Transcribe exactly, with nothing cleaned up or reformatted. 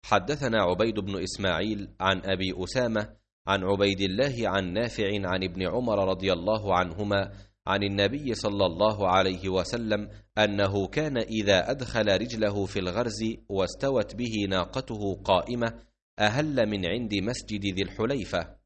حدثنا عبيد بن إسماعيل عن أبي أسامة عن عبيد الله عن نافع عن ابن عمر رضي الله عنهما عن النبي صلى الله عليه وسلم أنه كان إذا أدخل رجله في الغرز واستوت به ناقته قائمة أهل من عند مسجد ذي الحليفة،